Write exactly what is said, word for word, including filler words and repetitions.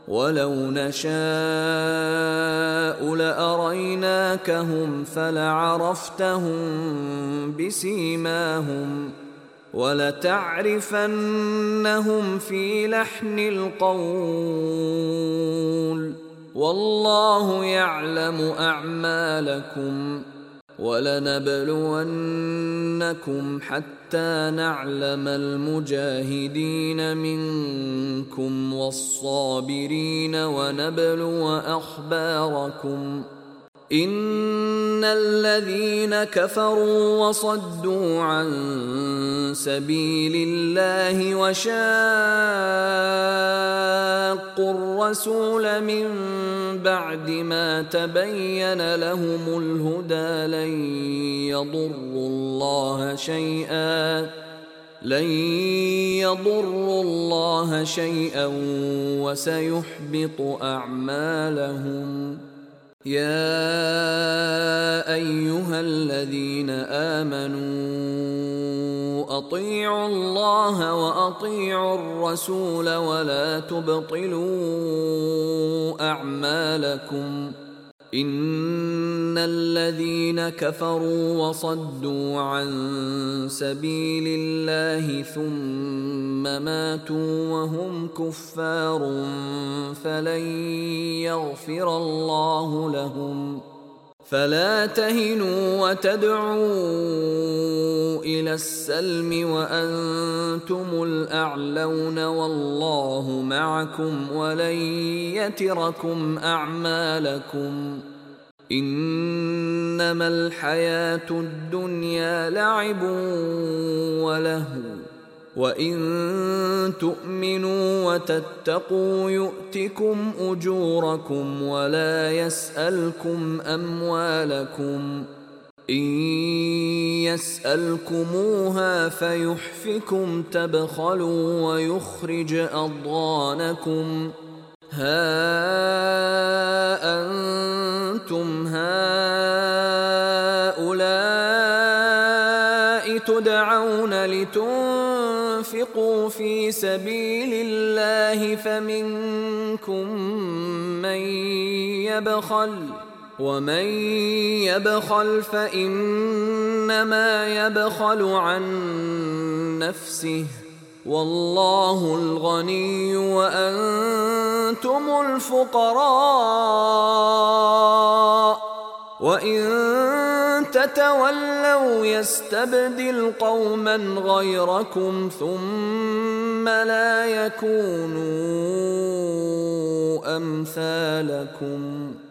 ولو نشاء لأريناكهم فلعرفتهم بسيماهم ولتعرفنهم في لحن القول والله يعلم أعمالكم ولنبلونكم حتى نعلم المجاهدين منكم والصابرين ونبلو أخباركم إن الذين كفروا وصدوا عن سبيل الله وشاقوا الرسول من بعد ما تبين لهم الهدى لن يضروا الله شيئا لن يضروا الله شيئا وسيحبط أعمالهم. يا أيها الذين آمنوا أطيعوا الله وأطيعوا الرسول ولا تبطلوا أعمالكم إن الذين كفروا وصدوا عن سبيل الله ثم ماتوا وهم كفار فلن يغفر الله لهم. فلا تهنوا وتدعوا إلى السلم وأنتم الأعلون والله معكم ولن يتركم أعمالكم. إنما الحياة الدنيا لعب ولهو وإن تؤمنوا وتتقوا يؤتكم أجوركم ولا يسألكم أموالكم إن يسألكموها فيحفكم تبخلوا ويخرج أضغانكم. ها أنتم هؤلاء تدعون لتنفقوا في سبيل الله فمنكم من يبخل ومن يبخل فإنما يبخل عن نفسه والله الغني وأنتم الفقراء وإن تتولوا يستبدل قوما غيركم ثم لا يكونوا أمثالكم.